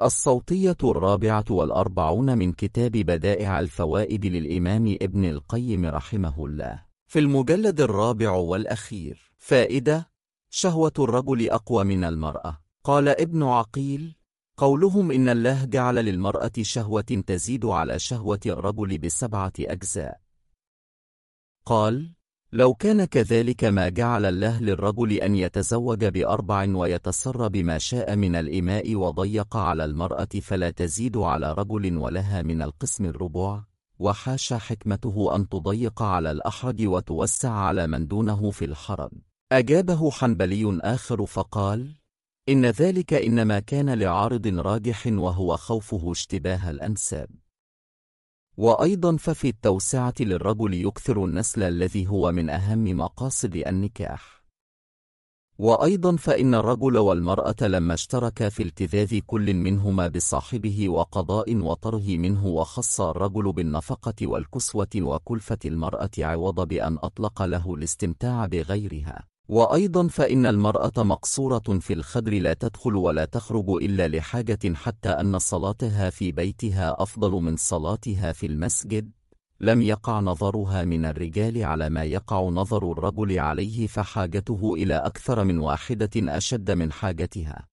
الصوتية 44 من كتاب بدائع الفوائد للإمام ابن القيم رحمه الله، في المجلد 4 والأخير. فائدة: شهوة الرجل أقوى من المرأة. قال ابن عقيل: قولهم إن الله جعل للمرأة شهوة تزيد على شهوة الرجل ب7 أجزاء. قال: لو كان كذلك ما جعل الله للرجل أن يتزوج ب4 ويتسر بما شاء من الإماء وضيق على المرأة فلا تزيد على رجل ولها من القسم الربع، وحاشا حكمته أن تضيق على الأحرج وتوسع على من دونه في الحرج. أجابه حنبلي آخر فقال: إن ذلك إنما كان لعارض راجح وهو خوفه اشتباه الأنساب. وأيضا ففي التوسعة للرجل يكثر النسل الذي هو من أهم مقاصد النكاح. وأيضا فإن الرجل والمرأة لما اشتركا في التذاذ كل منهما بصاحبه وقضاء وطره منه، وخص الرجل بالنفقة والكسوة وكلفة المرأة عوض بأن أطلق له الاستمتاع بغيرها. وأيضا فإن المرأة مقصورة في الخدر لا تدخل ولا تخرج إلا لحاجة، حتى أن صلاتها في بيتها أفضل من صلاتها في المسجد، لم يقع نظرها من الرجال على ما يقع نظر الرجل عليه، فحاجته إلى أكثر من واحدة أشد من حاجتها.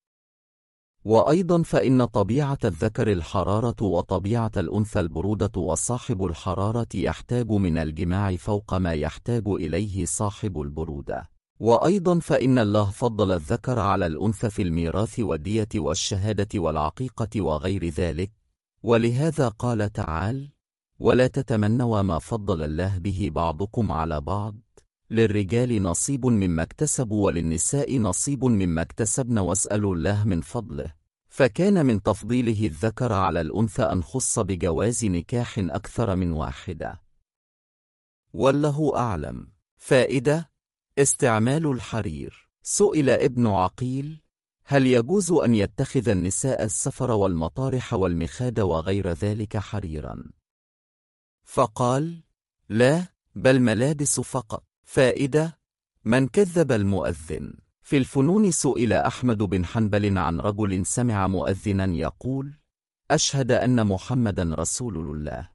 وأيضا فإن طبيعة الذكر الحرارة وطبيعة الأنثى البرودة، وصاحب الحرارة يحتاج من الجماع فوق ما يحتاج إليه صاحب البرودة. وأيضا فإن الله فضل الذكر على الأنثى في الميراث والدية والشهادة والعقيقة وغير ذلك، ولهذا قال تعالى: ولا تتمنوا ما فضل الله به بعضكم على بعض، للرجال نصيب مما اكتسبوا وللنساء نصيب مما اكتسبن واسألوا الله من فضله. فكان من تفضيله الذكر على الأنثى أن خص بجواز نكاح أكثر من واحدة. والله أعلم. فائدة: استعمال الحرير. سئل ابن عقيل: هل يجوز أن يتخذ النساء السفر والمطارح والمخاد وغير ذلك حريرا؟ فقال: لا، بل ملابس فقط. فائدة: من كذب المؤذن. في الفنون سئل أحمد بن حنبل عن رجل سمع مؤذنا يقول: أشهد أن محمدا رسول الله.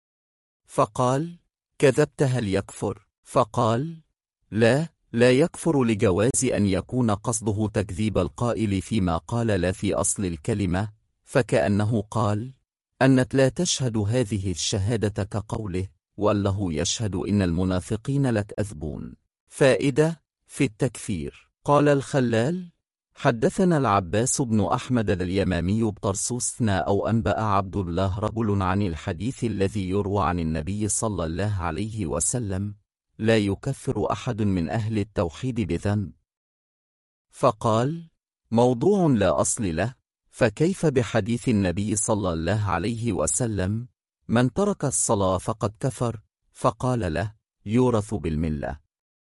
فقال: كذبت، هل يكفر؟ فقال: لا يكفر، لجواز أن يكون قصده تكذيب القائل فيما قال لا في أصل الكلمة، فكأنه قال: أنت لا تشهد هذه الشهادة كقوله: والله يشهد إن المنافقين لكاذبون. فائدة: في التكفير. قال الخلال: حدثنا العباس بن أحمد اليمامي بطرسوس أو أنبأ عبد الله رجل عن الحديث الذي يروى عن النبي صلى الله عليه وسلم: لا يكفر أحد من أهل التوحيد بذنب. فقال: موضوع لا أصل له، فكيف بحديث النبي صلى الله عليه وسلم: من ترك الصلاة فقد كفر؟ فقال له: يورث بالملة.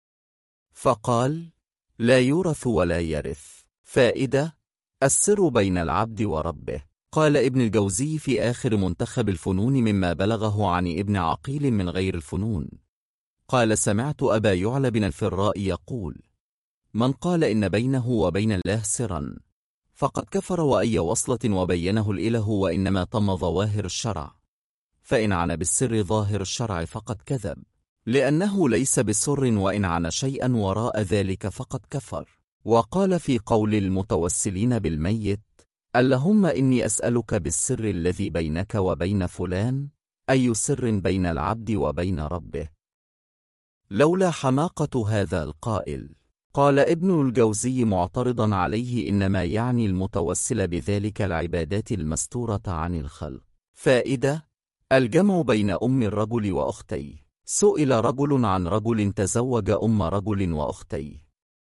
فقال: لا يورث ولا يرث. فائدة: السر بين العبد وربه. قال ابن الجوزي في آخر منتخب الفنون مما بلغه عن ابن عقيل من غير الفنون، قال: سمعت أبا يعلى بن الفراء يقول: من قال إن بينه وبين الله سرا فقد كفر، وأي وصلة وبينه الإله وإنما تم ظواهر الشرع، فإن عن بالسر ظاهر الشرع فقد كذب، لأنه ليس بسر، وإن عن شيئا وراء ذلك فقد كفر. وقال في قول المتوسلين بالميت: اللهم إني أسألك بالسر الذي بينك وبين فلان، أي سر بين العبد وبين ربه. لولا حماقة هذا القائل. قال ابن الجوزي معترضا عليه: إنما يعني المتوسل بذلك العبادات المستورة عن الخلق. فائدة: الجمع بين أم الرجل وأختيه. سئل رجل عن رجل تزوج أم رجل وأختيه،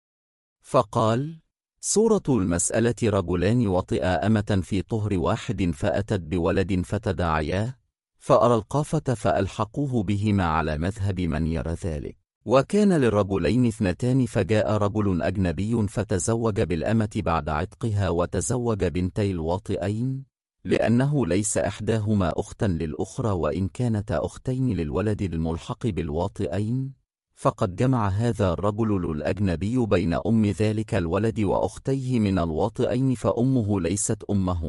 فقال: صورة المسألة: رجلان وطئا أمة في طهر واحد فأتت بولد فتداعيا، فأرى القافة فألحقوه بهما على مذهب من يرى ذلك. وكان للرجلين 2 فجاء رجل أجنبي فتزوج بالأمة بعد عتقها وتزوج بنتي الواطئين، لأنه ليس إحداهما أختا للأخرى، وإن كانتا أختين للولد الملحق بالواطئين، فقد جمع هذا الرجل الأجنبي بين أم ذلك الولد وأختيه من الواطئين، فأمه ليست أمهما،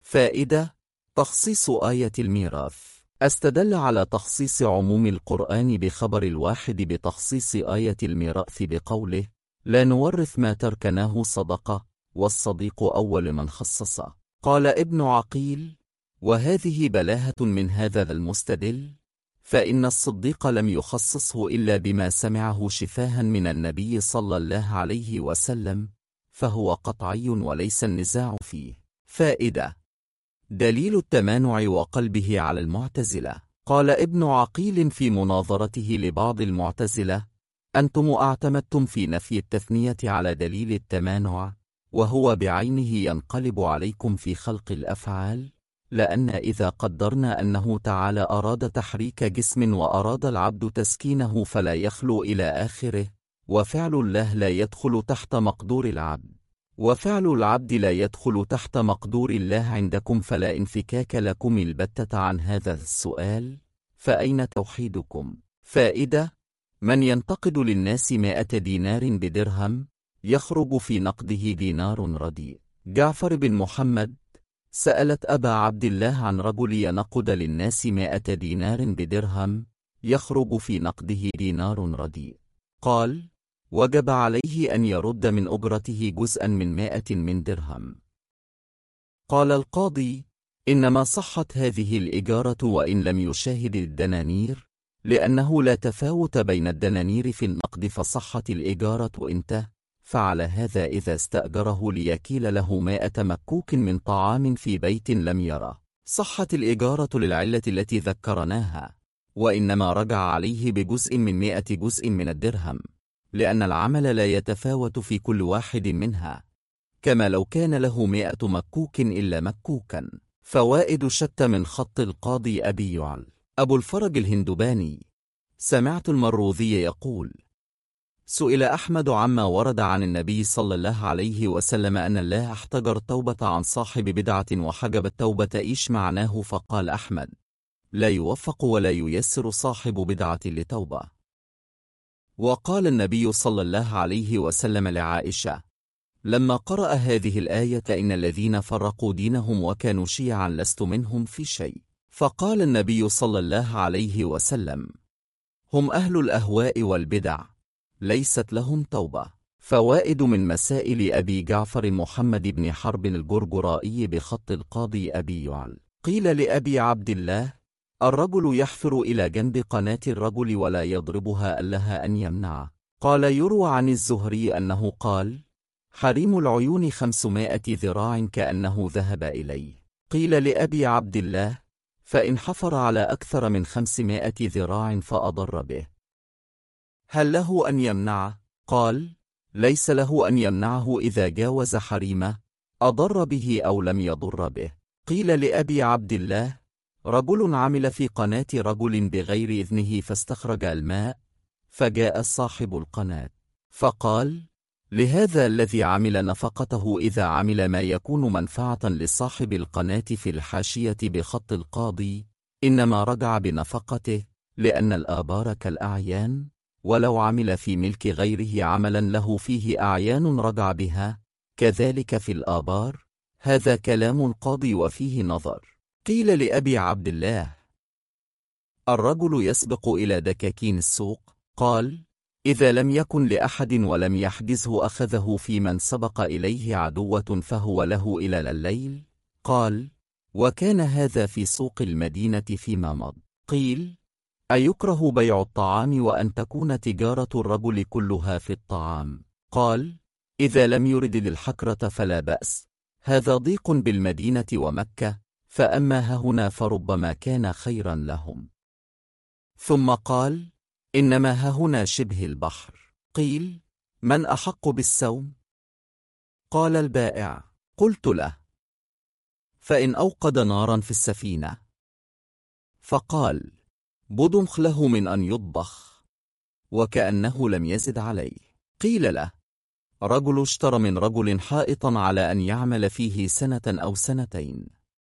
فائدة: تخصيص آية الميراث. استدل على تخصيص عموم القرآن بخبر الواحد بتخصيص آية الميراث بقوله: لا نورث ما تركناه صدقة، والصديق أول من خصص. قال ابن عقيل: وهذه بلاهة من هذا المستدل، فإن الصديق لم يخصصه إلا بما سمعه شفاها من النبي صلى الله عليه وسلم، فهو قطعي وليس النزاع فيه. فائدة: دليل التمانع وقلبه على المعتزلة. قال ابن عقيل في مناظرته لبعض المعتزلة: أنتم اعتمدتم في نفي التثنية على دليل التمانع، وهو بعينه ينقلب عليكم في خلق الأفعال، لأن إذا قدرنا أنه تعالى أراد تحريك جسم وأراد العبد تسكينه فلا يخلو إلى آخره، وفعل الله لا يدخل تحت مقدور العبد، وفعل العبد لا يدخل تحت مقدور الله عندكم، فلا انفكاك لكم البتة عن هذا السؤال، فأين توحيدكم؟ فائدة: من ينتقد للناس 100 دينار بدرهم يخرج في نقده دينار رديء. جعفر بن محمد سألت أبا عبد الله عن رجل ينقد للناس 100 دينار بدرهم يخرج في نقده دينار رديء. قال: وجب عليه أن يرد من أجرته جزءا من 100 من درهم. قال القاضي: إنما صحت هذه الإجارة وإن لم يشاهد الدنانير، لأنه لا تفاوت بين الدنانير في النقد، فصحت الإجارة إنته. فعلى هذا إذا استأجره ليكيل له 100 مكوك من طعام في بيت لم يره، صحت الإجارة للعلة التي ذكرناها، وإنما رجع عليه بجزء من 100 جزء من الدرهم، لأن العمل لا يتفاوت في كل واحد منها، كما لو كان له 100 مكوك إلا مكوكا. فوائد شتى من خط القاضي أبي يعل. أبو الفرج الهندباني: سمعت المروذي يقول: سئل أحمد عما ورد عن النبي صلى الله عليه وسلم أن الله احتجر التوبة عن صاحب بدعة وحجب التوبة، إيش معناه؟ فقال أحمد: لا يوفق ولا ييسر صاحب بدعة لتوبة. وقال النبي صلى الله عليه وسلم لعائشة لما قرأ هذه الآية: إن الذين فرقوا دينهم وكانوا شيعا لست منهم في شيء، فقال النبي صلى الله عليه وسلم: هم أهل الأهواء والبدع، ليست لهم توبة. فوائد من مسائل أبي جعفر محمد بن حرب الجرجرائي بخط القاضي أبي يعل. قيل لأبي عبد الله: الرجل يحفر إلى جنب قناة الرجل ولا يضربها ألها أن يمنعه. قال: يروى عن الزهري أنه قال: حريم العيون 500 ذراع كأنه ذهب إليه. قيل لأبي عبد الله: فإن حفر على أكثر من 500 ذراع فأضر به، هل له أن يمنعه؟ قال: ليس له أن يمنعه إذا جاوز حريمه، أضر به أو لم يضر به. قيل لأبي عبد الله: رجل عمل في قناة رجل بغير إذنه فاستخرج الماء، فجاء صاحب القناة فقال: لهذا الذي عمل نفقته إذا عمل ما يكون منفعة لصاحب القناة. في الحاشية بخط القاضي: إنما رجع بنفقته، لأن الآبار كالأعيان، ولو عمل في ملك غيره عملا له فيه أعيان رجع بها، كذلك في الآبار. هذا كلام القاضي وفيه نظر. قيل لأبي عبد الله: الرجل يسبق إلى دكاكين السوق؟ قال: إذا لم يكن لأحد ولم يحجزه أخذه في من سبق إليه عدوة فهو له إلى الليل. قال: وكان هذا في سوق المدينة فيما مضى. قيل: أيكره بيع الطعام وأن تكون تجارة الرجل كلها في الطعام؟ قال: إذا لم يرد للحكرة فلا بأس، هذا ضيق بالمدينة ومكة، فأما هنا فربما كان خيرا لهم. ثم قال: إنما هنا شبه البحر. قيل: من أحق بالسوم؟ قال: البائع. قلت له: فإن أوقد نارا في السفينة؟ فقال: بدنخ له من أن يطبخ. وكأنه لم يزد عليه. قيل له: رجل اشترى من رجل حائطا على أن يعمل فيه سنة أو سنتين.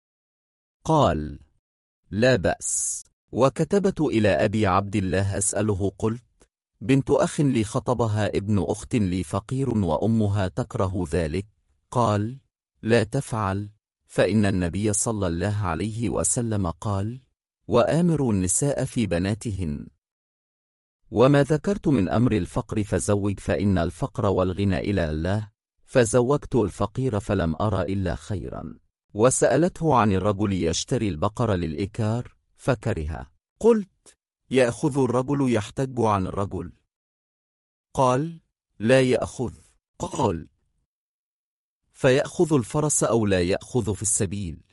قال: لا بأس. وكتبت إلى أبي عبد الله أسأله، قلت: بنت أخ لي خطبها ابن أخت لي فقير وأمها تكره ذلك. قال: لا تفعل، فإن النبي صلى الله عليه وسلم قال: وآمروا النساء في بناتهن. وما ذكرت من أمر الفقر فزوج، فإن الفقر والغنى إلى الله، فزوجت الفقير فلم أرى إلا خيرا. وسألته عن الرجل يشتري البقر للإكار فكره. قلت: يأخذ الرجل يحتج عن الرجل؟ قال: لا يأخذ. قال: فيأخذ الفرس أو لا يأخذ في السبيل؟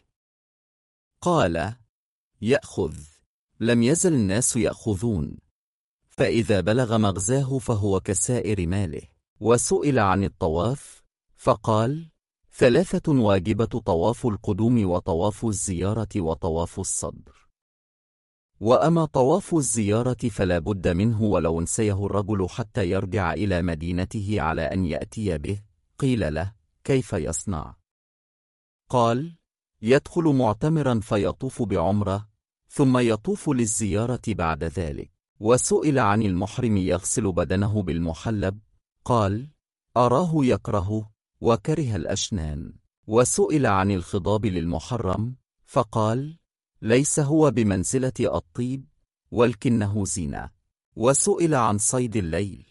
قال: يأخذ. لم يزل الناس يأخذون، فإذا بلغ مغزاه فهو كسائر ماله. وسئل عن الطواف فقال: 3 واجبة: طواف القدوم وطواف الزيارة وطواف الصدر. وأما طواف الزيارة فلا بد منه ولو نسيه الرجل حتى يرجع إلى مدينته على أن يأتي به. قيل له: كيف يصنع؟ قال: يدخل معتمرا فيطوف بعمرة، ثم يطوف للزيارة بعد ذلك. وسئل عن المحرم يغسل بدنه بالمحلب، قال: أراه يكره وكره الأشنان. وسئل عن الخضاب للمحرم فقال: ليس هو بمنزلة الطيب ولكنه زينة. وسئل عن صيد الليل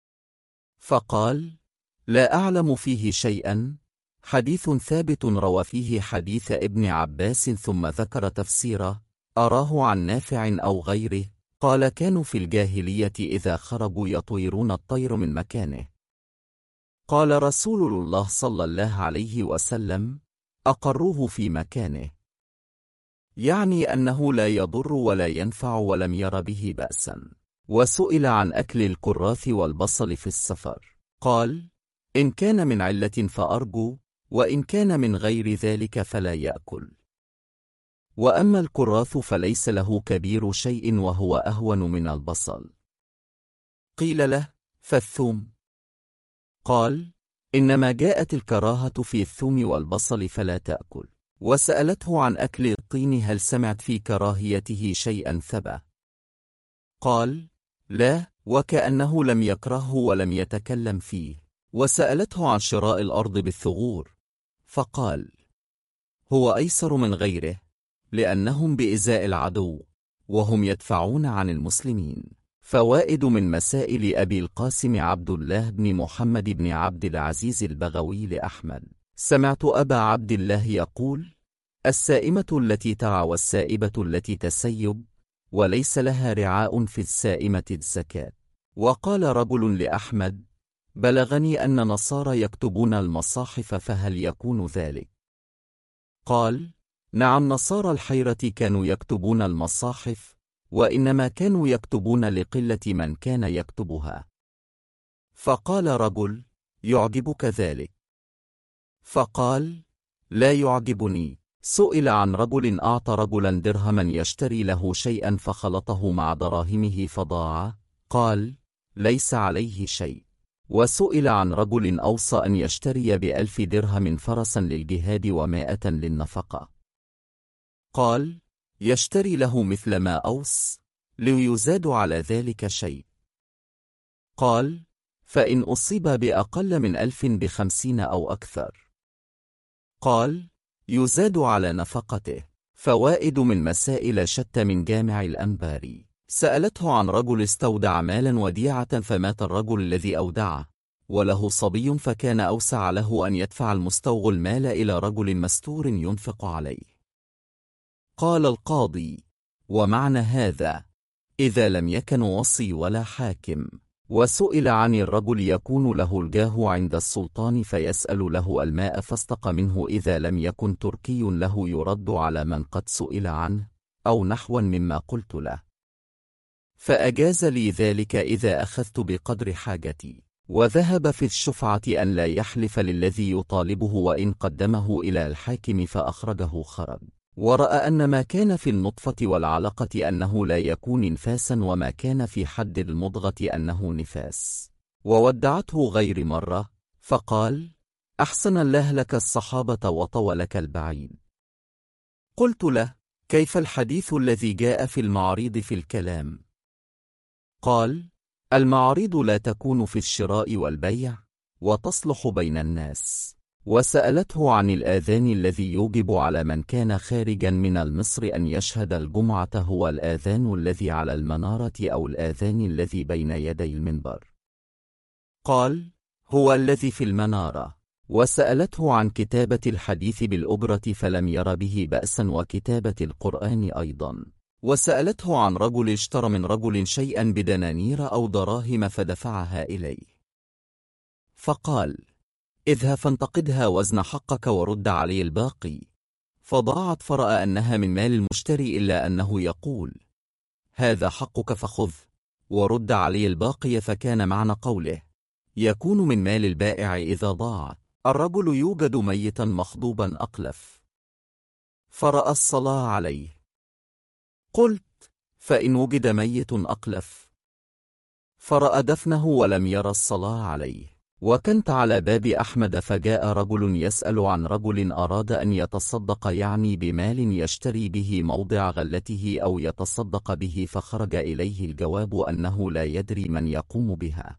فقال: لا أعلم فيه شيئا. حديث ثابت روى فيه حديث ابن عباس ثم ذكر تفسيره: أراه عن نافع أو غيره قال: كانوا في الجاهلية إذا خرجوا يطيرون الطير من مكانه. قال رسول الله صلى الله عليه وسلم: أقروه في مكانه، يعني أنه لا يضر ولا ينفع ولم ير به بأسا. وسئل عن أكل الكراث والبصل في السفر، قال: إن كان من علة فأرجو، وإن كان من غير ذلك فلا يأكل. وأما الكراث فليس له كبير شيء وهو أهون من البصل. قيل له: فالثوم؟ قال: إنما جاءت الكراهة في الثوم والبصل فلا تأكل. وسألته عن أكل الطين: هل سمعت في كراهيته شيئا ثبت؟ قال: لا، وكأنه لم يكرهه ولم يتكلم فيه. وسألته عن شراء الأرض بالثغور فقال: هو أيسر من غيره، لأنهم بإزاء العدو وهم يدفعون عن المسلمين. فوائد من مسائل أبي القاسم عبد الله بن محمد بن عبد العزيز البغوي لأحمد: سمعت أبا عبد الله يقول: السائمة التي تعى والسائبة التي تسيب، وليس لها رعاء في السائمة الزكاة. وقال رجل لأحمد: بلغني أن نصارى يكتبون المصاحف، فهل يكون ذلك؟ قال: نعم، نصارى الحيرة كانوا يكتبون المصاحف، وإنما كانوا يكتبون لقلة من كان يكتبها. فقال رجل: يعجبك ذلك؟ فقال: لا يعجبني. سئل عن رجل أعطى رجلا درهما يشتري له شيئا فخلطه مع دراهمه فضاع، قال: ليس عليه شيء. وسئل عن رجل أوصى أن يشتري ب1000 درهم فرسا للجهاد و100 للنفقة، قال: يشتري له مثل ما أوصى، ليزاد على ذلك شيء. قال: فإن أصيب بأقل من 1000 ب50 أو أكثر؟ قال: يزاد على نفقته. فوائد من مسائل شتى من جامع الأنباري: سألته عن رجل استودع مالا وديعة فمات الرجل الذي أودعه وله صبي، فكان أوسع له أن يدفع المستوغ المال إلى رجل مستور ينفق عليه. قال القاضي: ومعنى هذا إذا لم يكن وصي ولا حاكم. وسئل عن الرجل يكون له الجاه عند السلطان فيسأل له الماء فاستقى منه، إذا لم يكن تركي له يرد على من قد سئل عنه، أو نحوا مما قلت له، فأجاز لي ذلك إذا أخذت بقدر حاجتي. وذهب في الشفعة أن لا يحلف للذي يطالبه، وإن قدمه إلى الحاكم فأخرجه خرج. ورأى أن ما كان في النطفة والعلقة أنه لا يكون نفاسا، وما كان في حد المضغة أنه نفاس. وودعته غير مرة، فقال: أحسن الله لك الصحابة وطوى لك البعيد. قلت له: كيف الحديث الذي جاء في المعاريض في الكلام؟ قال: المعاريض لا تكون في الشراء والبيع، وتصلح بين الناس، وسألته عن الآذان الذي يوجب على من كان خارجا من مصر أن يشهد الجمعة هو الآذان الذي على المنارة أو الآذان الذي بين يدي المنبر؟ قال: هو الذي في المنارة. وسألته عن كتابة الحديث بالأبرة فلم ير به بأسا، وكتابة القرآن أيضا. وسألته عن رجل اشترى من رجل شيئا بدنانير أو دراهم فدفعها إليه، فقال: اذهب فانتقدها وزن حقك ورد علي الباقي. فضاعت فرأى أنها من مال المشتري، إلا أنه يقول: هذا حقك فخذ ورد علي الباقي، فكان معنى قوله: يكون من مال البائع إذا ضاعت. الرجل يوجد ميتا مخضوبا أقلف، فرأى الصلاة عليه. قلت: فإن وجد ميت أقلف؟ فرأى دفنه ولم ير الصلاة عليه. وكنت على باب أحمد، فجاء رجل يسأل عن رجل أراد أن يتصدق، يعني بمال يشتري به موضع غلته أو يتصدق به، فخرج إليه الجواب أنه لا يدري من يقوم بها.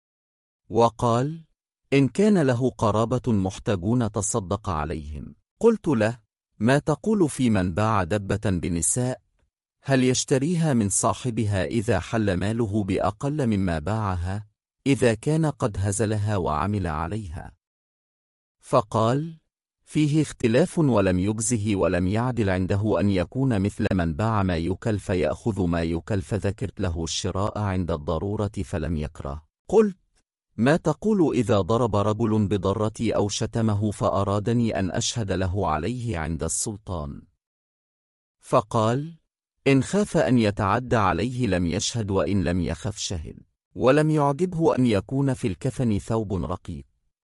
وقال: إن كان له قرابة محتاجون تصدق عليهم. قلت له: ما تقول في من باع دبة بنساء؟ هل يشتريها من صاحبها إذا حل ماله بأقل مما باعها، إذا كان قد هزلها وعمل عليها؟ فقال: فيه اختلاف، ولم يجزه ولم يعدل عنده أن يكون مثل من باع ما يكل فيأخذ ما يكل، فذكرت له الشراء عند الضرورة فلم يكره. قلت: ما تقول إذا ضرب رجل بضرتي أو شتمه فأرادني أن أشهد له عليه عند السلطان؟ فقال: إن خاف أن يتعدى عليه لم يشهد، وإن لم يخف شهد. ولم يعجبه أن يكون في الكفن ثوب رقيق.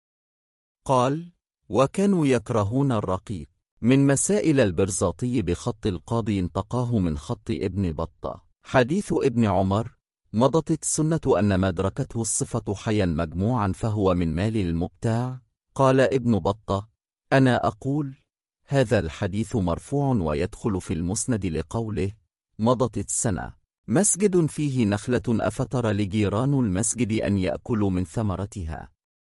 قال: وكانوا يكرهون الرقيق. من مسائل البرزاطي بخط القاضي انتقاه من خط ابن بطة. حديث ابن عمر: مضت السنة أن ما أدركته الصفة حيا مجموعا فهو من مال المبتاع. قال ابن بطة: أنا أقول هذا الحديث مرفوع ويدخل في المسند لقوله: مضت السنة مسجد فيه نخلة أفتر لجيران المسجد أن يأكلوا من ثمرتها.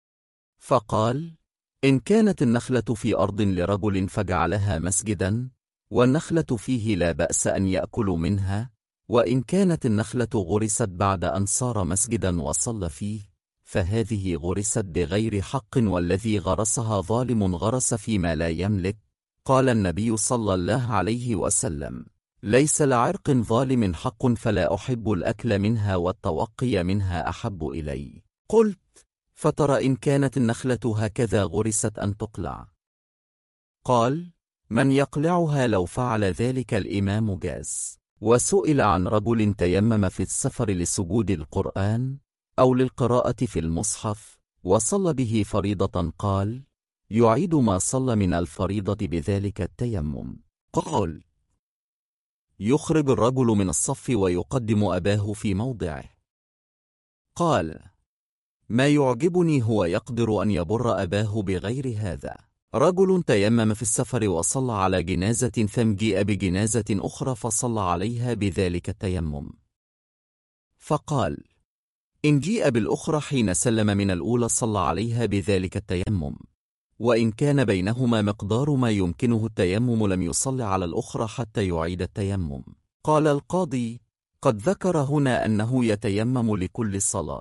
فقال: إن كانت النخلة في أرض لرجل فجعلها مسجدا والنخلة فيه لا بأس أن يأكلوا منها، وإن كانت النخلة غرست بعد أن صار مسجدا وصلى فيه فهذه غرست بغير حق، والذي غرسها ظالم غرس فيما لا يملك. قال النبي صلى الله عليه وسلم: ليس لعرق ظالم حق، فلا أحب الأكل منها والتوقي منها أحب إلي. قلت: فترى إن كانت النخلة هكذا غرست أن تقلع؟ قال: من يقلعها لو فعل ذلك الإمام جاز. وسئل عن رجل تيمم في السفر لسجود القرآن أو للقراءة في المصحف وصلى به فريضة، قال: يعيد ما صلى من الفريضة بذلك التيمم. قال: يخرج الرجل من الصف ويقدم أباه في موضعه. قال: ما يعجبني هو يقدر أن يبر أباه بغير هذا. رجل تيمم في السفر وصلى على جنازة، ثم جيء بجنازة أخرى فصلى عليها بذلك التيمم. فقال: إن جيء بالأخرى حين سلم من الأولى صلى عليها بذلك التيمم، وإن كان بينهما مقدار ما يمكنه التيمم لم يصل على الأخرى حتى يعيد التيمم. قال القاضي: قد ذكر هنا أنه يتيمم لكل صلاة.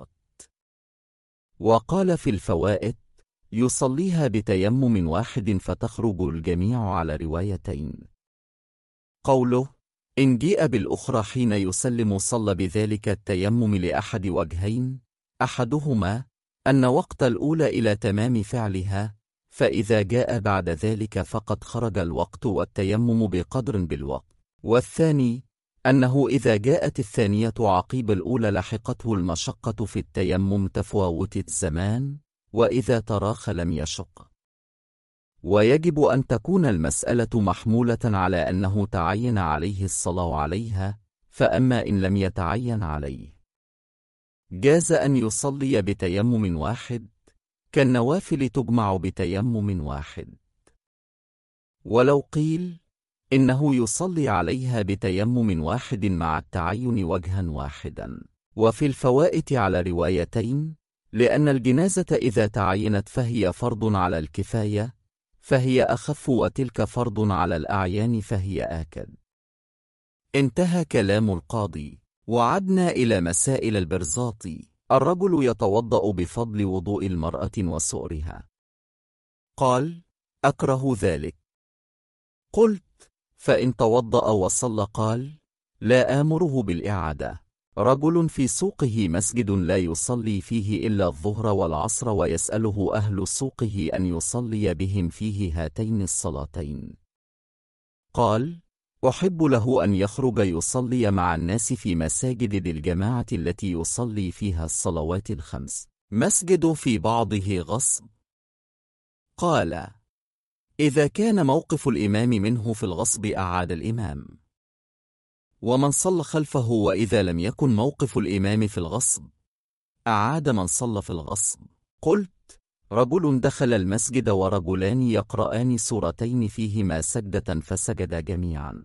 وقال في الفوائد: يصليها بتيمم واحد فتخرج الجميع على روايتين. قوله: إن جيء بالأخرى حين يسلم صلى بذلك التيمم لأحد وجهين: أحدهما أن وقت الأولى إلى تمام فعلها، فإذا جاء بعد ذلك فقد خرج الوقت والتيمم بقدر بالوقت. والثاني أنه إذا جاءت الثانية عقيب الأولى لحقته المشقة في التيمم تفاوت الزمان، وإذا تراخى لم يشق. ويجب أن تكون المسألة محمولة على أنه تعين عليه الصلاة عليها، فأما إن لم يتعين عليه جاز أن يصلي بتيمم واحد، كالنوافل تجمع بتيمم واحد. ولو قيل إنه يصلي عليها بتيمم واحد مع التعين وجها واحدا. وفي الفوائت على روايتين: لأن الجنازة إذا تعينت فهي فرض على الكفاية، فهي أخف، وتلك فرض على الأعيان فهي آكد. انتهى كلام القاضي. وعدنا إلى مسائل البرزاطي. الرجل يتوضأ بفضل وضوء المرأة وسؤرها. قال: أكره ذلك. قلت: فإن توضأ وصلى؟ قال: لا آمره بالإعادة. رجل في سوقه مسجد لا يصلي فيه إلا الظهر والعصر، ويسأله أهل سوقه أن يصلي بهم فيه هاتين الصلاتين. قال: أحب له أن يخرج يصلي مع الناس في مساجد الجماعة التي يصلي فيها الصلوات الخمس. مسجد في بعضه غصب. قال: إذا كان موقف الإمام منه في الغصب أعاد الإمام، ومن صلى خلفه، وإذا لم يكن موقف الإمام في الغصب أعاد من صلى في الغصب. قلت: رجل دخل المسجد ورجلان يقرآن سورتين فيهما سجدة فسجدا جميعا.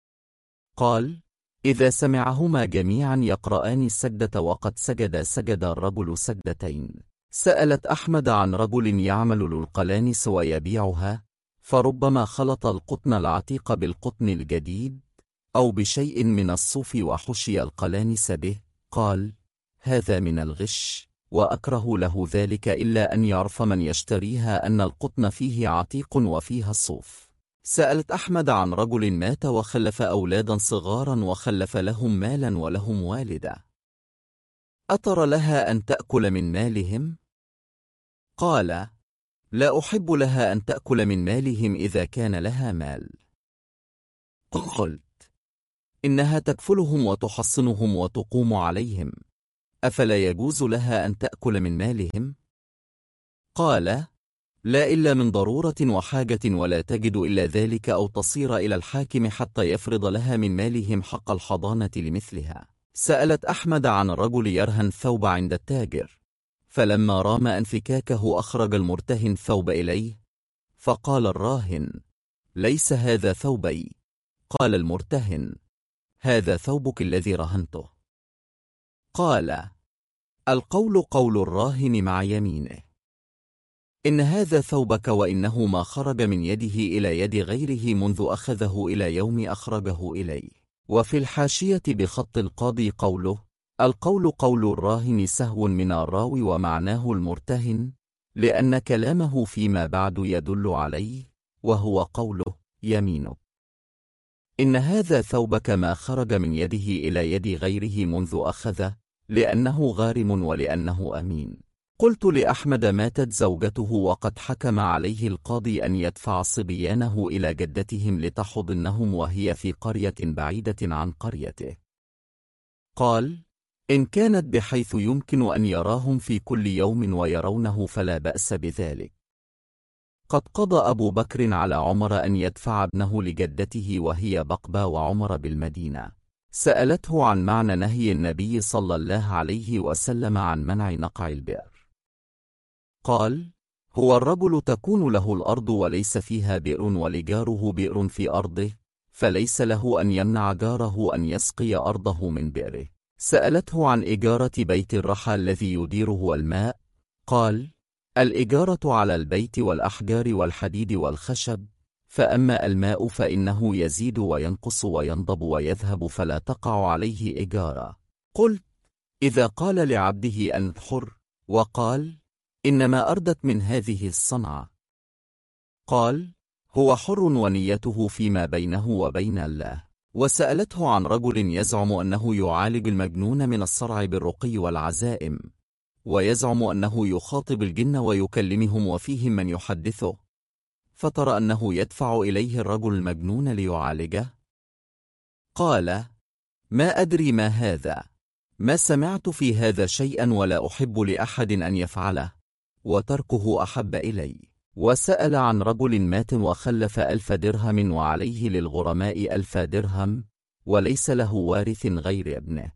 قال: إذا سمعهما جميعا يقرآن السجدة وقد سجد الرجل سجدتين. سألت أحمد عن رجل يعمل للقلانس ويبيعها، فربما خلط القطن العتيق بالقطن الجديد أو بشيء من الصوف وحشي القلانس به. قال: هذا من الغش، وأكره له ذلك إلا أن يعرف من يشتريها أن القطن فيه عتيق وفيها الصوف. سألت أحمد عن رجل مات وخلف أولادا صغارا وخلف لهم مالا ولهم والدة، أتر لها أن تأكل من مالهم؟ قال: لا أحب لها أن تأكل من مالهم إذا كان لها مال. قلت: إنها تكفلهم وتحصنهم وتقوم عليهم، أفلا يجوز لها أن تأكل من مالهم؟ قال: لا إلا من ضرورة وحاجة، ولا تجد إلا ذلك، أو تصير إلى الحاكم حتى يفرض لها من مالهم حق الحضانة لمثلها. سألت أحمد عن الرجل يرهن ثوب عند التاجر، فلما رام انفكاكه أخرج المرتهن ثوب إليه، فقال الراهن: ليس هذا ثوبي. قال المرتهن: هذا ثوبك الذي رهنته. قال: القول قول الراهن مع يمينه، إن هذا ثوبك، وإنه ما خرج من يده إلى يد غيره منذ أخذه إلى يوم أخرجه إليه. وفي الحاشية بخط القاضي قوله: القول قول الراهن سهو من الراوي، ومعناه المرتهن، لأن كلامه فيما بعد يدل عليه، وهو قوله: يمينك، إن هذا ثوبك ما خرج من يده إلى يد غيره منذ أخذه، لأنه غارم ولأنه أمين. قلت لأحمد: ماتت زوجته وقد حكم عليه القاضي أن يدفع صبيانه إلى جدتهم لتحضنهم وهي في قرية بعيدة عن قريته. قال: إن كانت بحيث يمكن أن يراهم في كل يوم ويرونه فلا بأس بذلك. قد قضى أبو بكر على عمر أن يدفع ابنه لجدته وهي بقبى وعمر بالمدينة. سألته عن معنى نهي النبي صلى الله عليه وسلم عن منع نقع البئر. قال: هو الرجل تكون له الأرض وليس فيها بئر، ولجاره بئر في أرضه، فليس له أن يمنع جاره أن يسقي أرضه من بئره. سألته عن إجارة بيت الرحى الذي يديره الماء. قال: الإجارة على البيت والأحجار والحديد والخشب، فأما الماء فإنه يزيد وينقص وينضب ويذهب فلا تقع عليه إجارة. قلت: إذا قال لعبده أنت حر، وقال: إنما أردت من هذه الصنعة؟ قال: هو حر ونيته فيما بينه وبين الله. وسألته عن رجل يزعم أنه يعالج المجنون من الصرع بالرقي والعزائم، ويزعم أنه يخاطب الجن ويكلمهم وفيهم من يحدثه، فترى أنه يدفع إليه الرجل المجنون ليعالجه؟ قال: ما أدري ما هذا، ما سمعت في هذا شيئا، ولا أحب لأحد أن يفعله، وتركه أحب إلي. وسأل عن رجل مات وخلف 1000 درهم وعليه للغرماء 1000 درهم، وليس له وارث غير ابنه.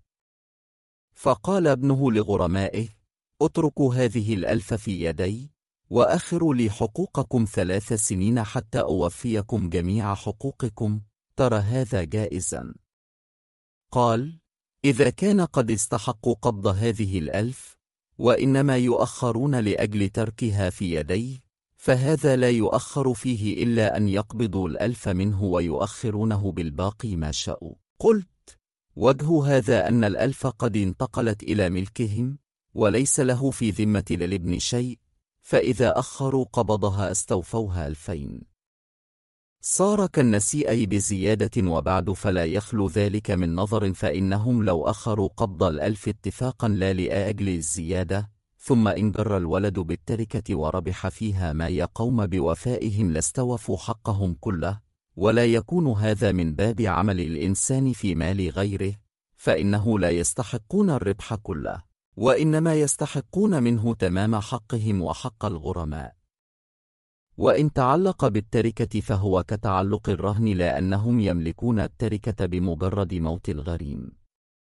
فقال ابنه لغرمائه: اتركوا هذه 1000 في يدي، وأخروا لي حقوقكم 3 سنين حتى أوفيكم جميع حقوقكم، ترى هذا جائزا؟ قال: إذا كان قد استحقوا قبض هذه 1000 وإنما يؤخرون لأجل تركها في يديه، فهذا لا يؤخر فيه إلا أن يقبضوا الألف منه ويؤخرونه بالباقي ما شاءوا. قلت: وجه هذا أن الألف قد انتقلت إلى ملكهم، وليس له في ذمة للابن شيء، فإذا أخروا قبضها استوفوها 2000، صار كالنسيء بزيادة. وبعد فلا يخلو ذلك من نظر، فإنهم لو أخروا قبض 1000 اتفاقا لا لأجل الزيادة، ثم إن جر الولد بالتركة وربح فيها ما يقوم بوفائهم لاستوفوا حقهم كله، ولا يكون هذا من باب عمل الإنسان في مال غيره، فإنه لا يستحقون الربح كله، وإنما يستحقون منه تمام حقهم وحق الغرماء. وإن تعلق بالتركة فهو كتعلق الرهن، لأنهم يملكون التركة بمجرد موت الغريم،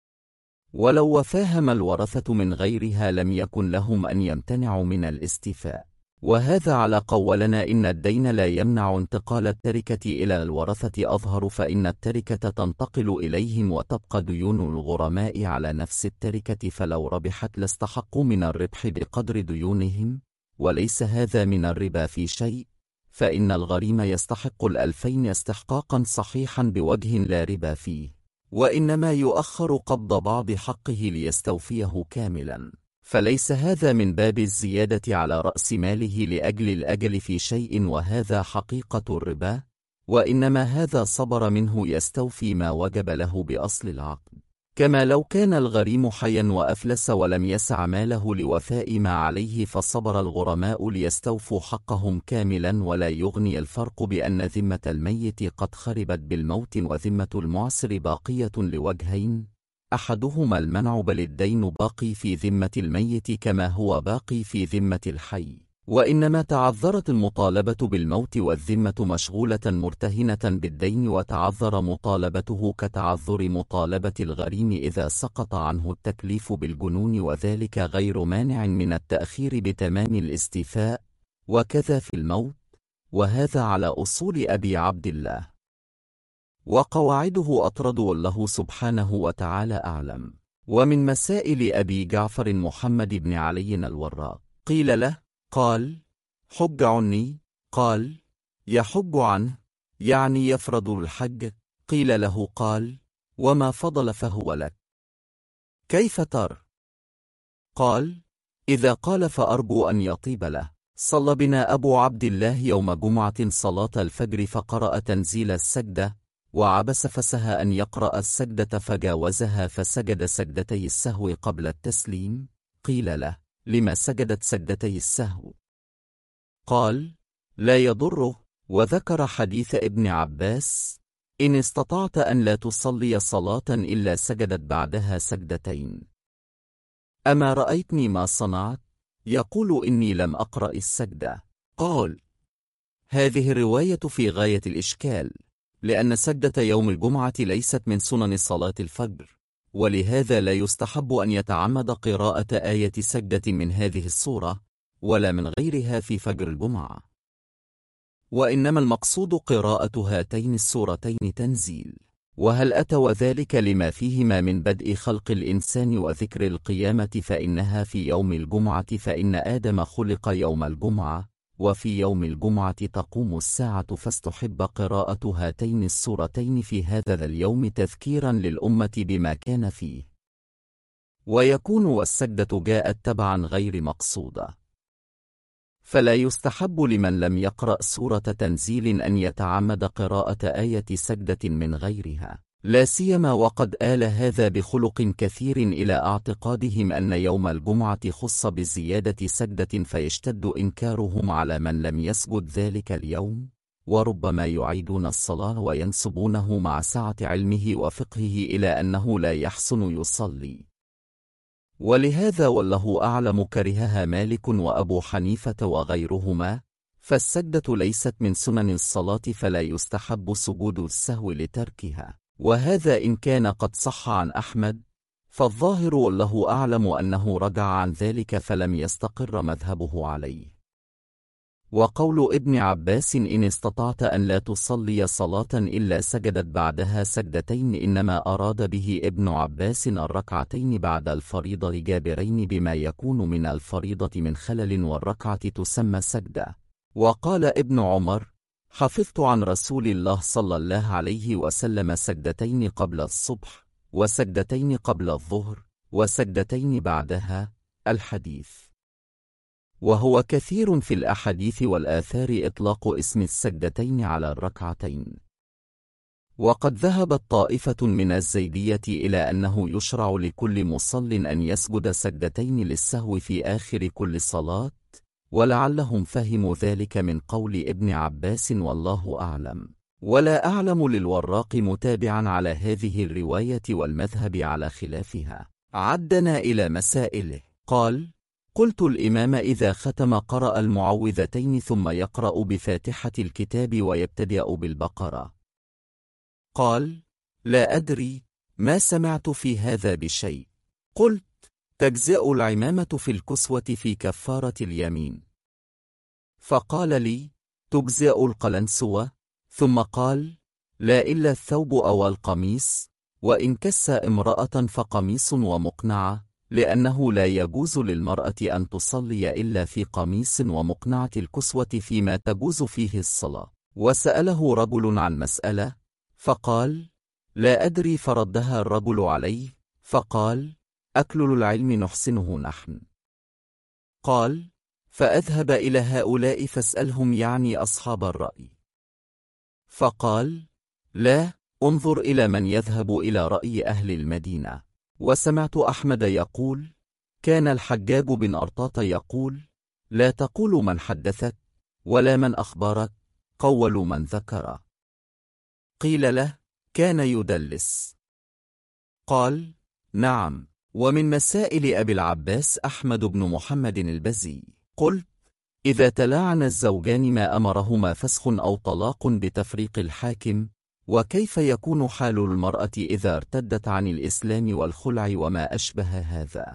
ولو وفاهم الورثة من غيرها لم يكن لهم أن يمتنعوا من الاستيفاء. وهذا على قولنا إن الدين لا يمنع انتقال التركة إلى الورثة أظهر، فإن التركة تنتقل إليهم وتبقى ديون الغرماء على نفس التركة، فلو ربحت لاستحقوا من الربح بقدر ديونهم، وليس هذا من الربا في شيء، فإن الغريم يستحق 2000 استحقاقا صحيحا بوجه لا ربا فيه، وإنما يؤخر قبض بعض حقه ليستوفيه كاملا، فليس هذا من باب الزيادة على رأس ماله لأجل الأجل في شيء، وهذا حقيقة الربا، وإنما هذا صبر منه يستوفي ما وجب له بأصل العقد، كما لو كان الغريم حيا وأفلس ولم يسع ماله لوفاء ما عليه، فصبر الغرماء ليستوفوا حقهم كاملا. ولا يغني الفرق بأن ذمة الميت قد خربت بالموت وذمة المعسر باقية لوجهين: أحدهما المنع، بل الدين باقي في ذمة الميت كما هو باقي في ذمة الحي، وإنما تعذرت المطالبة بالموت والذمة مشغولة مرتهنة بالدين، وتعذر مطالبته كتعذر مطالبة الغريم إذا سقط عنه التكليف بالجنون، وذلك غير مانع من التأخير بتمام الاستيفاء، وكذا في الموت، وهذا على أصول أبي عبد الله، وقواعده أطرد، والله سبحانه وتعالى أعلم. ومن مسائل أبي جعفر محمد بن علي الوراق: قيل له: قال: حج عني؟ قال: يحج عنه يعني يفرض الحج. قيل له: قال: وما فضل فهو لك، كيف تر؟ قال: إذا قال فأرجو أن يطيب له. صلى بنا أبو عبد الله يوم جمعة صلاة الفجر، فقرأ تنزيل السجدة، وعبس فسهى أن يقرأ السجدة فجاوزها، فسجد سجدتي السهو قبل التسليم. قيل له: لما سجدت سجدتي السهو؟ قال: لا يضره. وذكر حديث ابن عباس: إن استطعت أن لا تصلي صلاة إلا سجدت بعدها سجدتين. أما رأيتني ما صنعت؟ يقول: إني لم أقرأ السجدة. قال: هذه الرواية في غاية الإشكال، لأن سجدة يوم الجمعة ليست من سنن صلاة الفجر، ولهذا لا يستحب أن يتعمد قراءة آية سجدة من هذه الصورة ولا من غيرها في فجر الجمعة، وإنما المقصود قراءة هاتين السورتين تنزيل. وهل أتى وذلك لما فيهما من بدء خلق الإنسان وذكر القيامة، فإنها في يوم الجمعة، فإن آدم خلق يوم الجمعة، وفي يوم الجمعة تقوم الساعة، فاستحب قراءة هاتين السورتين في هذا اليوم تذكيرا للأمة بما كان فيه، ويكون والسجدة جاءت تبعا غير مقصودة، فلا يستحب لمن لم يقرأ سورة تنزيل أن يتعمد قراءة آية سجدة من غيرها، لا سيما وقد آل هذا بخلق كثير إلى اعتقادهم أن يوم الجمعة خص بزيادة سجدة، فيشتد إنكارهم على من لم يسجد ذلك اليوم، وربما يعيدون الصلاة وينسبونه مع سعة علمه وفقهه إلى أنه لا يحسن يصلي. ولهذا والله أعلم كرهها مالك وأبو حنيفة وغيرهما، فالسجدة ليست من سنن الصلاة، فلا يستحب سجود السهو لتركها، وهذا إن كان قد صح عن أحمد، فالظاهر والله أعلم أنه رجع عن ذلك فلم يستقر مذهبه عليه. وقول ابن عباس إن استطعت أن لا تصلي صلاة إلا سجدت بعدها سجدتين إنما أراد به ابن عباس الركعتين بعد الفريضة لجابرين بما يكون من الفريضة من خلل والركعة تسمى سجدة. وقال ابن عمر: حفظت عن رسول الله صلى الله عليه وسلم سجدتين قبل الصبح وسجدتين قبل الظهر وسجدتين بعدها. الحديث. وهو كثير في الأحاديث والآثار إطلاق اسم السجدتين على الركعتين. وقد ذهبت طائفة من الزيدية إلى أنه يشرع لكل مصل أن يسجد سجدتين للسهو في آخر كل صلاة، ولعلهم فهموا ذلك من قول ابن عباس والله أعلم. ولا أعلم للوراق متابعا على هذه الرواية والمذهب على خلافها. عدنا إلى مسائله. قال: قلت الإمام إذا ختم قرأ المعوذتين ثم يقرأ بفاتحة الكتاب ويبتدأ بالبقرة. قال: لا أدري، ما سمعت في هذا بشيء. قلت: تجزئ العمامة في الكسوة في كفارة اليمين. فقال لي: تجزئ القلنسوة. ثم قال: لا إلا الثوب أو القميص، وإن كس امرأة فقميص ومقنعة، لأنه لا يجوز للمرأة أن تصلي إلا في قميص ومقنعة الكسوة فيما تجوز فيه الصلاة. وسأله رجل عن مسألة فقال: لا أدري، فردها الرجل عليه فقال: أكل العلم نحسنه نحن. قال: فأذهب إلى هؤلاء فاسألهم، يعني أصحاب الرأي. فقال: لا، انظر إلى من يذهب إلى رأي أهل المدينة. وسمعت أحمد يقول: كان الحجاج بن أرطاط يقول: لا تقول من حدثك ولا من أخبرك، قول من ذكر. قيل له: كان يدلس؟ قال: نعم. ومن مسائل أبي العباس أحمد بن محمد البزي. قلت: إذا تلاعن الزوجان ما أمرهما فسخ أو طلاق بتفريق الحاكم، وكيف يكون حال المرأة إذا ارتدت عن الإسلام والخلع وما أشبه هذا؟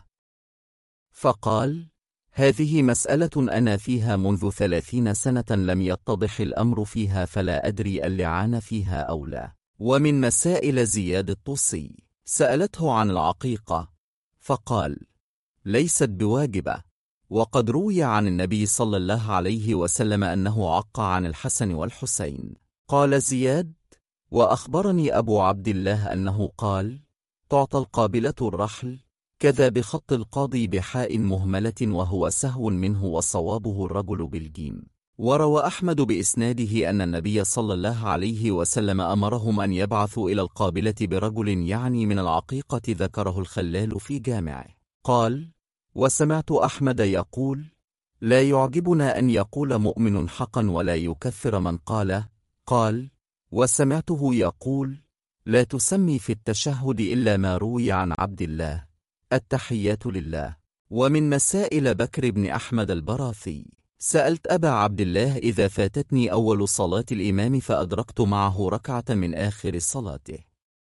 فقال: هذه مسألة أنا فيها منذ 30 سنة لم يتضح الأمر فيها، فلا أدري اللعان فيها أو لا. ومن مسائل زياد الطوسي. سألته عن العقيقة فقال: ليست بواجبة، وقد روي عن النبي صلى الله عليه وسلم أنه عق عن الحسن والحسين. قال زياد: وأخبرني أبو عبد الله أنه قال: تعطى القابلة الرحل، كذا بخط القاضي بحاء مهملة وهو سهو منه وصوابه الرجل بالجيم. وروى أحمد بإسناده أن النبي صلى الله عليه وسلم أمرهم أن يبعثوا إلى القابلة برجل يعني من العقيقة، ذكره الخلال في جامعه. قال: وسمعت أحمد يقول: لا يعجبنا أن يقول مؤمن حقا ولا يكفر من قال: وسمعته يقول: لا تسمي في التشهد إلا ما روي عن عبد الله، التحيات لله. ومن مسائل بكر بن أحمد البراثي. سألت أبا عبد الله: إذا فاتتني أول صلاة الإمام فأدركت معه ركعة من آخر صلاته،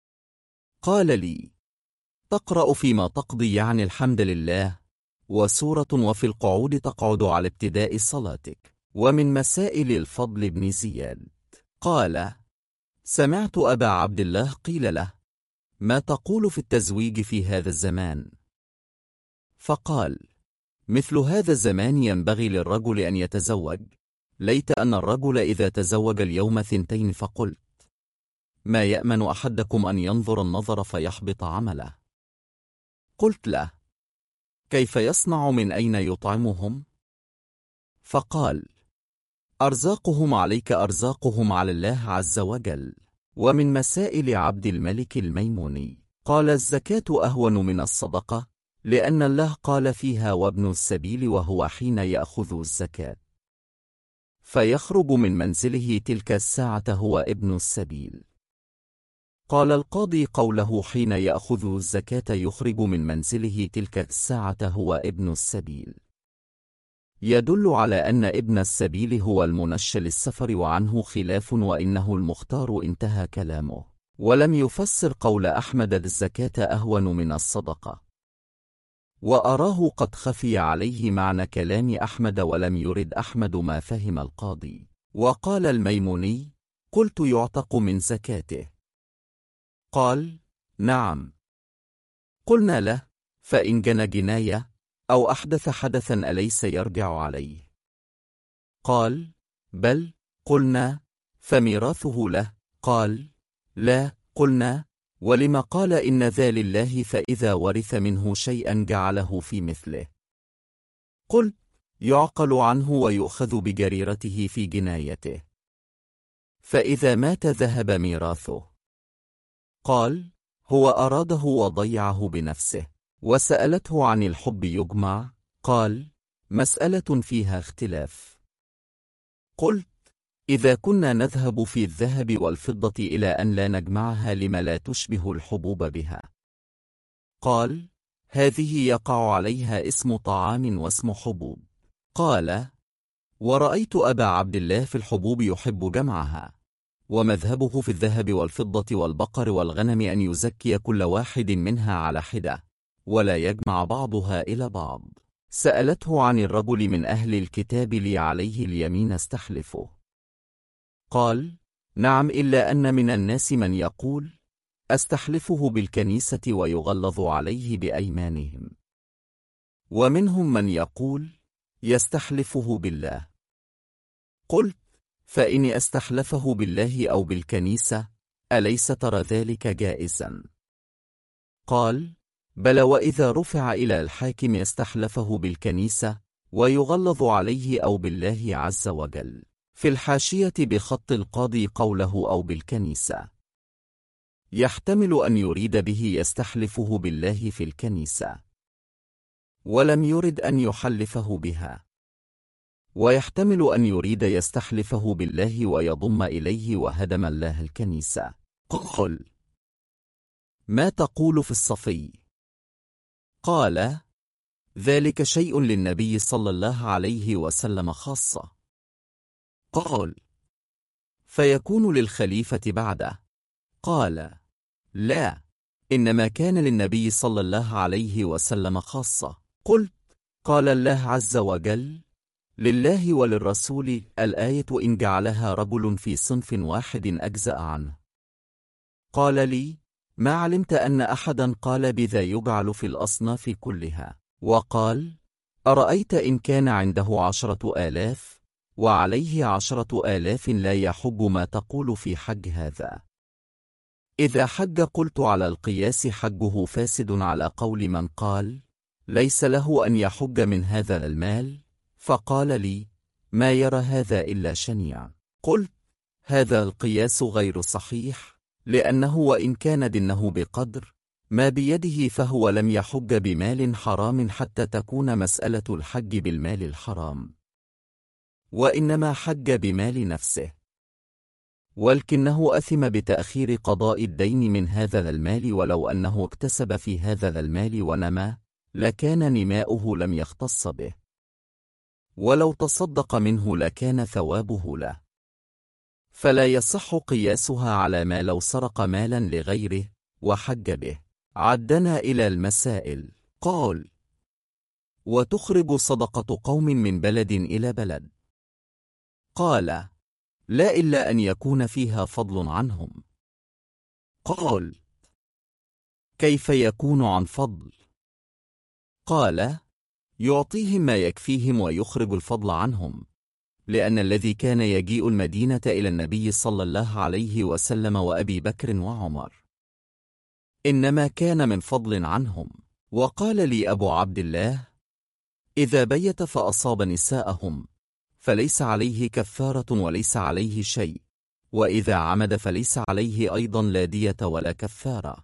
قال لي: تقرأ فيما تقضي يعني الحمد لله وسورة، وفي القعود تقعد على ابتداء صلاتك. ومن مسائل الفضل بن زياد. قال: سمعت أبا عبد الله قيل له: ما تقول في التزويج في هذا الزمان؟ فقال: مثل هذا الزمان ينبغي للرجل أن يتزوج، ليت أن الرجل إذا تزوج اليوم 2 فقلت: ما يأمن أحدكم أن ينظر النظر فيحبط عمله. قلت له: كيف يصنع، من أين يطعمهم؟ فقال: أرزاقهم عليك، أرزاقهم على الله عز وجل. ومن مسائل عبد الملك الميموني. قال: الزكاة أهون من الصدقة، لأن الله قال فيها: وابن السبيل، وهو حين يأخذ الزكاة فيخرج من منزله تلك الساعة هو ابن السبيل. قال القاضي: قوله حين يأخذ الزكاة يخرج من منزله تلك الساعة هو ابن السبيل يدل على أن ابن السبيل هو المنشى للسفر، وعنه خلاف، وإنه المختار. انتهى كلامه. ولم يفسر قول أحمد: الزكاة أهون من الصدقة. وأراه قد خفي عليه معنى كلام أحمد ولم يرد أحمد ما فهم القاضي. وقال الميموني: قلت: يعتق من زكاته؟ قال: نعم. قلنا له: فإن جنى جناية أو أحدث حدثا أليس يرجع عليه؟ قال: بل. قلنا: فميراثه له؟ قال: لا. قلنا: ولم؟ قال: إن ذا لله، فإذا ورث منه شيئا جعله في مثله. قلت: يعقل عنه ويؤخذ بجريرته في جنايته، فإذا مات ذهب ميراثه. قال: هو أراده وضيعه بنفسه. وسألته عن الحب يجمع؟ قال: مسألة فيها اختلاف. قلت: إذا كنا نذهب في الذهب والفضة إلى أن لا نجمعها لم لا تشبه الحبوب بها؟ قال: هذه يقع عليها اسم طعام واسم حبوب. قال: ورأيت أبا عبد الله في الحبوب يحب جمعها، ومذهبه في الذهب والفضة والبقر والغنم أن يزكي كل واحد منها على حدة، ولا يجمع بعضها إلى بعض. سألته عن الرجل من أهل الكتاب لي عليه اليمين استحلفه؟ قال: نعم، إلا أن من الناس من يقول: أستحلفه بالكنيسة ويغلظ عليه بأيمانهم، ومنهم من يقول: يستحلفه بالله. قلت: فإن أستحلفه بالله أو بالكنيسة أليس ترى ذلك جائزا؟ قال: بل، وإذا رفع إلى الحاكم استحلفه بالكنيسة ويغلظ عليه أو بالله عز وجل. في الحاشية بخط القاضي قوله أو بالكنيسة يحتمل أن يريد به يستحلفه بالله في الكنيسة، ولم يرد أن يحلفه بها، ويحتمل أن يريد يستحلفه بالله ويضم إليه وهدم الله الكنيسة. قل: ما تقول في الصفي؟ قال: ذلك شيء للنبي صلى الله عليه وسلم خاصة. قال: فيكون للخليفة بعده؟ قال: لا، إنما كان للنبي صلى الله عليه وسلم خاصة. قلت: قال الله عز وجل: لله وللرسول الآية إن جعلها رجل في صنف واحد أجزأ عنه. قال لي: ما علمت أن أحدا قال بذا يجعل في الأصناف كلها. وقال: أرأيت إن كان عنده 10,000 وعليه 10,000 لا يحج، ما تقول في حج هذا؟ إذا حج قلت على القياس حجه فاسد، على قول من قال ليس له أن يحج من هذا المال. فقال لي: ما يرى هذا إلا شنيع. قلت: هذا القياس غير صحيح، لأنه وإن كان دينه بقدر ما بيده فهو لم يحج بمال حرام حتى تكون مسألة الحج بالمال الحرام، وإنما حج بمال نفسه، ولكنه أثم بتأخير قضاء الدين من هذا المال، ولو أنه اكتسب في هذا المال ونما لكان نماؤه لم يختص به، ولو تصدق منه لكان ثوابه له، فلا يصح قياسها على ما لو سرق مالا لغيره وحج به. عدنا إلى المسائل. قال: وتخرج صدقة قوم من بلد إلى بلد؟ قال: لا، إلا أن يكون فيها فضل عنهم. قال: كيف يكون عن فضل؟ قال: يعطيهم ما يكفيهم ويخرج الفضل عنهم، لأن الذي كان يجيء المدينة إلى النبي صلى الله عليه وسلم وأبي بكر وعمر إنما كان من فضل عنهم. وقال لي أبو عبد الله: إذا بيت فأصاب نساءهم فليس عليه كفارة وليس عليه شيء، وإذا عمد فليس عليه أيضا لا دية ولا كفارة،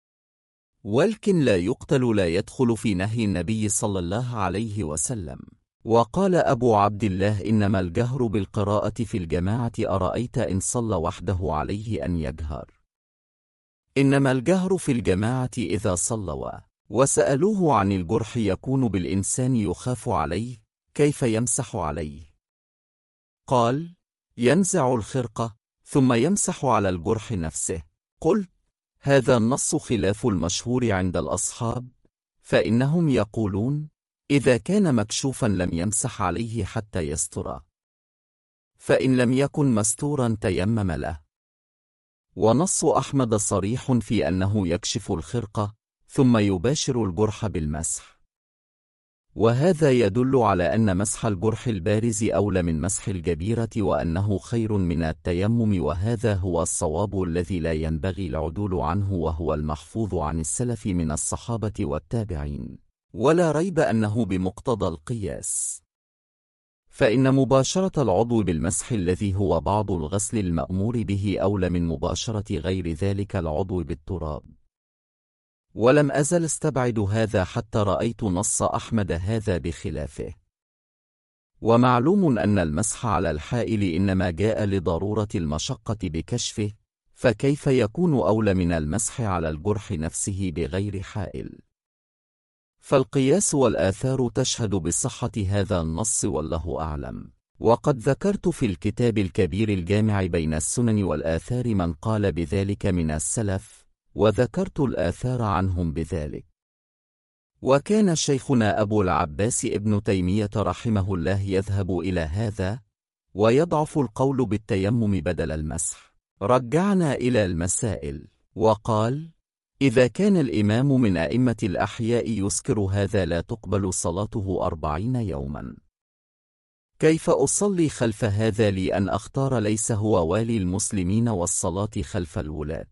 ولكن لا يقتل لا يدخل في نهي النبي صلى الله عليه وسلم. وقال أبو عبد الله: إنما الجهر بالقراءة في الجماعة، أرأيت إن صلى وحده عليه أن يجهر؟ إنما الجهر في الجماعة إذا صلوا. وسألوه عن الجرح يكون بالإنسان يخاف عليه، كيف يمسح عليه؟ قال: ينزع الخرقة ثم يمسح على الجرح نفسه. قلت: هذا النص خلاف المشهور عند الأصحاب، فإنهم يقولون: إذا كان مكشوفا لم يمسح عليه حتى يستر، فإن لم يكن مستورا تيمم له. ونص أحمد صريح في أنه يكشف الخرقة ثم يباشر الجرح بالمسح، وهذا يدل على أن مسح الجرح البارز أولى من مسح الجبيرة، وأنه خير من التيمم، وهذا هو الصواب الذي لا ينبغي العدول عنه، وهو المحفوظ عن السلف من الصحابة والتابعين، ولا ريب أنه بمقتضى القياس، فإن مباشرة العضو بالمسح الذي هو بعض الغسل المأمور به أولى من مباشرة غير ذلك العضو بالتراب. ولم أزل استبعد هذا حتى رأيت نص أحمد هذا بخلافه. ومعلوم أن المسح على الحائل إنما جاء لضرورة المشقة بكشفه، فكيف يكون أولى من المسح على الجرح نفسه بغير حائل؟ فالقياس والآثار تشهد بصحة هذا النص، والله أعلم. وقد ذكرت في الكتاب الكبير الجامع بين السنن والآثار من قال بذلك من السلف، وذكرت الآثار عنهم بذلك. وكان شيخنا أبو العباس ابن تيمية رحمه الله يذهب إلى هذا، ويضعف القول بالتيمم بدل المسح. رجعنا إلى المسائل، وقال: إذا كان الإمام من أئمة الأحياء يسكر هذا لا تقبل صلاته 40 يوما. كيف أصلي خلف هذا لي أن أختار ليس هو والي المسلمين والصلاة خلف الولاة؟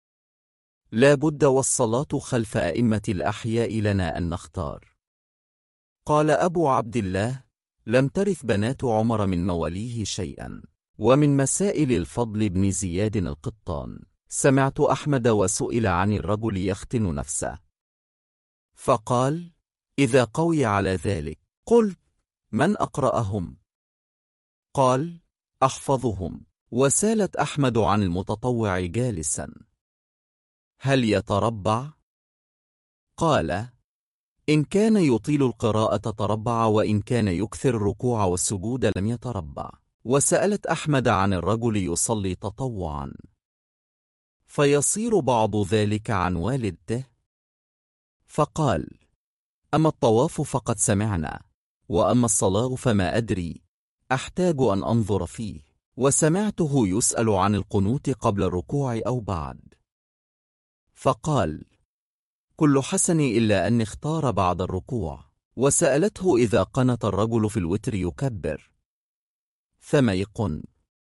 لا بد، والصلاة خلف أئمة الأحياء لنا أن نختار. قال أبو عبد الله: لم ترث بنات عمر من مواليه شيئا. ومن مسائل الفضل بن زياد القطان: سمعت أحمد وسئل عن الرجل يختن نفسه، فقال: إذا قوي على ذلك. قلت: من أقرأهم؟ قال: أحفظهم. وسالت أحمد عن المتطوع جالسا: هل يتربع؟ قال: إن كان يطيل القراءة تربع، وإن كان يكثر الركوع والسجود لم يتربع. وسألت أحمد عن الرجل يصلي تطوعا فيصير بعض ذلك عن والدته، فقال: أما الطواف فقد سمعنا، وأما الصلاة فما أدري، أحتاج أن أنظر فيه. وسمعته يسأل عن القنوت قبل الركوع أو بعد، فقال: كل حسن إلا أن اختار بعد الركوع. وسألته: إذا قنت الرجل في الوتر يكبر، فما يقن؟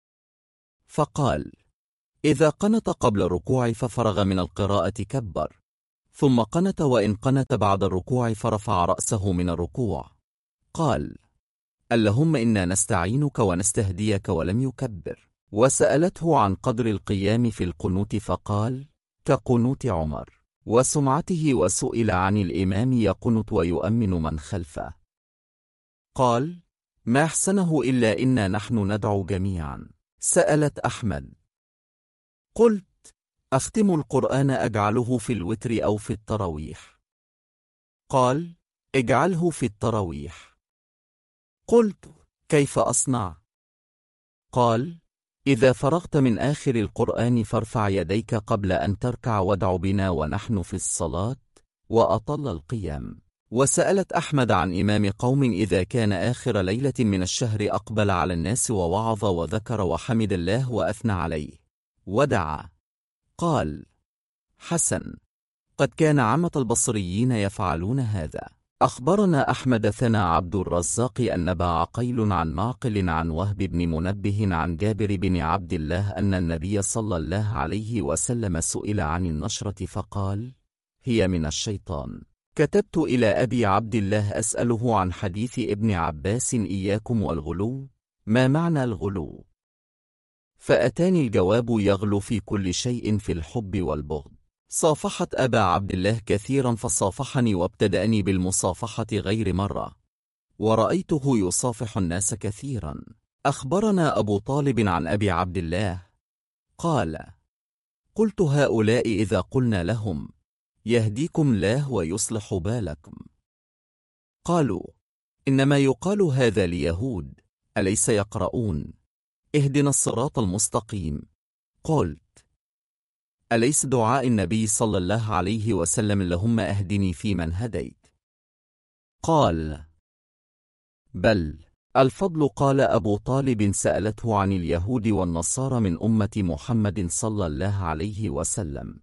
فقال: إذا قنت قبل الركوع ففرغ من القراءة كبر، ثم قنت، وإن قنت بعد الركوع فرفع رأسه من الركوع. قال: اللهم إنا نستعينك ونستهديك، ولم يكبر. وسألته عن قدر القيام في القنوت، فقال: كقنوت عمر وسمعته. وسئل عن الإمام يقنت ويؤمن من خلفه، قال: ما أحسنه إلا إنا نحن ندعو جميعا. سألت أحمد: قلت: أختم القرآن أجعله في الوتر أو في التراويح؟ قال: اجعله في التراويح. قلت: كيف أصنع؟ قال: إذا فرغت من آخر القرآن فارفع يديك قبل أن تركع وادع بنا ونحن في الصلاة، وأطل القيام. وسألت أحمد عن إمام قوم إذا كان آخر ليلة من الشهر أقبل على الناس ووعظ وذكر وحمد الله وأثنى عليه ودعا. قال: حسن، قد كان عامة البصريين يفعلون هذا. أخبرنا أحمد ثنى عبد الرزاق أن أبا عقيل عن معقل عن وهب بن منبه عن جابر بن عبد الله أن النبي صلى الله عليه وسلم سئل عن النشرة فقال: هي من الشيطان. كتبت إلى أبي عبد الله أسأله عن حديث ابن عباس: إياكم والغلو، ما معنى الغلو؟ فأتاني الجواب: يغلو في كل شيء في الحب والبغض. صافحت أبا عبد الله كثيرا فصافحني وابتدأني بالمصافحة غير مرة، ورأيته يصافح الناس كثيرا. أخبرنا أبو طالب عن أبي عبد الله قال: قلت: هؤلاء إذا قلنا لهم يهديكم الله ويصلح بالكم، قالوا: إنما يقال هذا ليهود، أليس يقرؤون اهدنا الصراط المستقيم؟ قلت: أليس دعاء النبي صلى الله عليه وسلم اللهم أهدني فيمن هديت قال: بل الفضل قال أبو طالب سألته عن اليهود والنصارى من أمة محمد صلى الله عليه وسلم.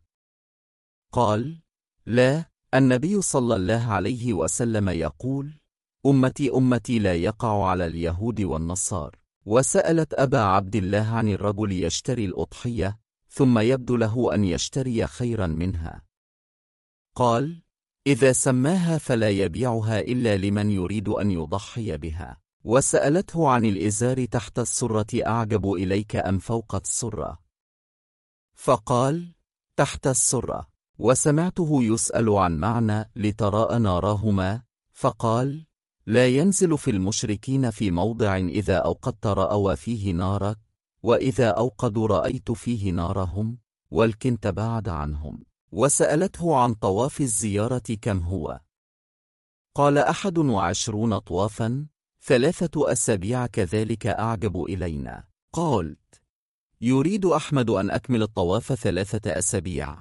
قال: لا، النبي صلى الله عليه وسلم يقول: أمتي أمتي لا يقع على اليهود والنصارى. وسألت أبا عبد الله عن الرجل يشتري الأضحية ثم يبدو له أن يشتري خيرا منها. قال: إذا سماها فلا يبيعها إلا لمن يريد أن يضحي بها. وسألته عن الإزار تحت السرة أعجب إليك أم فوق السرة؟ فقال: تحت السرة. وسمعته يسأل عن معنى لتراءى ناراهما، فقال: لا ينزل في المشركين في موضع إذا أوقدت رأوا فيه نارك، وإذا أوقدوا رأيت فيه نارهم، ولكن تباعد عنهم. وسألته عن طواف الزيارة كم هو؟ قال: 21 طوافا، 3 أسابيع كذلك أعجب إلينا. قالت: يريد أحمد أن أكمل الطواف 3 أسابيع،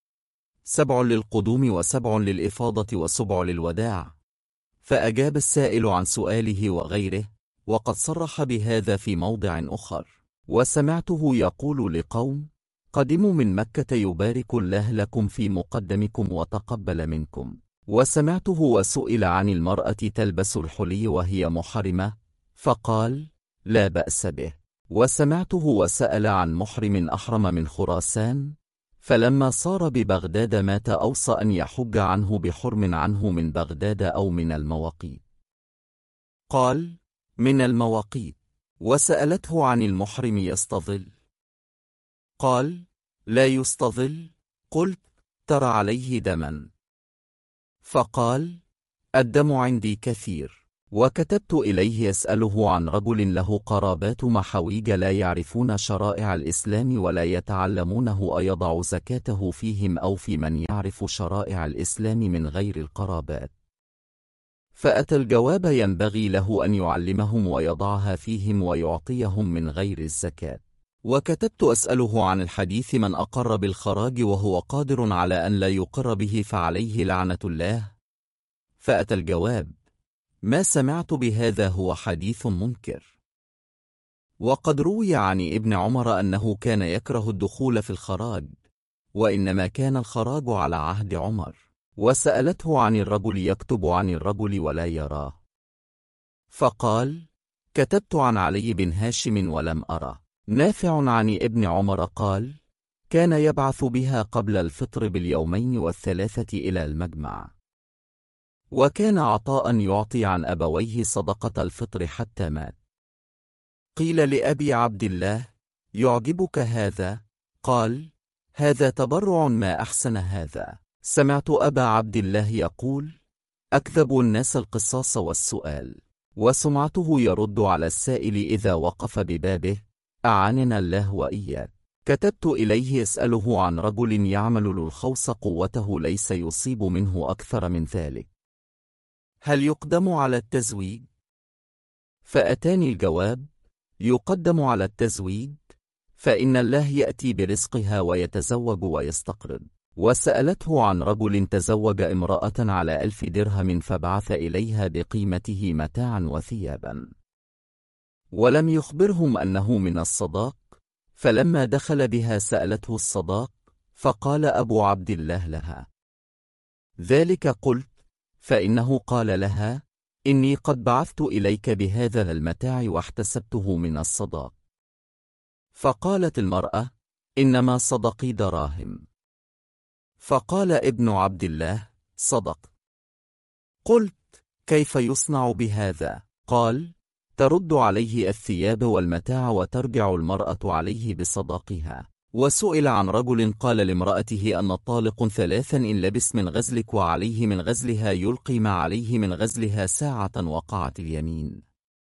7 للقدوم و7 للإفاضة و7 للوداع. فأجاب السائل عن سؤاله وغيره، وقد صرح بهذا في موضع آخر. وسمعته يقول لقوم قدموا من مكة: يبارك الله لكم في مقدمكم وتقبل منكم. وسمعته وسئل عن المرأة تلبس الحلي وهي محرمة، فقال: لا بأس به. وسمعته وسأل عن محرم أحرم من خراسان، فلما صار ببغداد مات أوصى أن يحج عنه بحرم عنه من بغداد أو من المواقيت. قال: من المواقيت. وسألته عن المحرم يستظل، قال: لا يستظل. قلت: ترى عليه دما؟ فقال: الدم عندي كثير. وكتبت إليه يسأله عن رجل له قرابات محاويج لا يعرفون شرائع الإسلام ولا يتعلمونه أيضع زكاته فيهم أو في من يعرف شرائع الإسلام من غير القرابات. فأتى الجواب: ينبغي له أن يعلمهم ويضعها فيهم ويعطيهم من غير الزكاة. وكتبت أسأله عن الحديث: من أقر بالخراج وهو قادر على أن لا يقر به فعليه لعنة الله. فأتى الجواب: ما سمعت بهذا، هو حديث منكر. وقد روي عن ابن عمر أنه كان يكره الدخول في الخراج، وإنما كان الخراج على عهد عمر. وسألته عن الرجل يكتب عن الرجل ولا يراه، فقال: كتبت عن علي بن هاشم ولم أرى. نافع عن ابن عمر قال: كان يبعث بها قبل الفطر باليومين والثلاثة إلى المجمع. وكان عطاء يعطي عن أبويه صدقة الفطر حتى مات. قيل لأبي عبد الله: يعجبك هذا؟ قال: هذا تبرع، ما أحسن هذا. سمعت أبا عبد الله يقول: أكذب الناس القصاص والسؤال، وسمعته يرد على السائل إذا وقف ببابه: أعاننا الله وإياك. كتبت إليه يسأله عن رجل يعمل للخوص قوته ليس يصيب منه أكثر من ذلك، هل يقدم على التزويج؟ فأتاني الجواب: يقدم على التزويج، فإن الله يأتي برزقها ويتزوج ويستقرض. وسألته عن رجل تزوج امرأة على 1000 درهم فبعث إليها بقيمته متاعا وثيابا، ولم يخبرهم أنه من الصداق. فلما دخل بها سألته الصداق، فقال أبو عبد الله لها ذلك. قلت: فإنه قال لها: إني قد بعثت إليك بهذا المتاع واحتسبته من الصداق. فقالت المرأة: إنما صدقي دراهم. فقال ابن عبد الله: صدق. قلت: كيف يصنع بهذا؟ قال: ترد عليه الثياب والمتاع وترجع المرأة عليه بصداقها. وسئل عن رجل قال لامرأته: أن الطالق 3 إن لبس من غزلك وعليه من غزلها يلقي ما عليه من غزلها ساعة وقعت اليمين.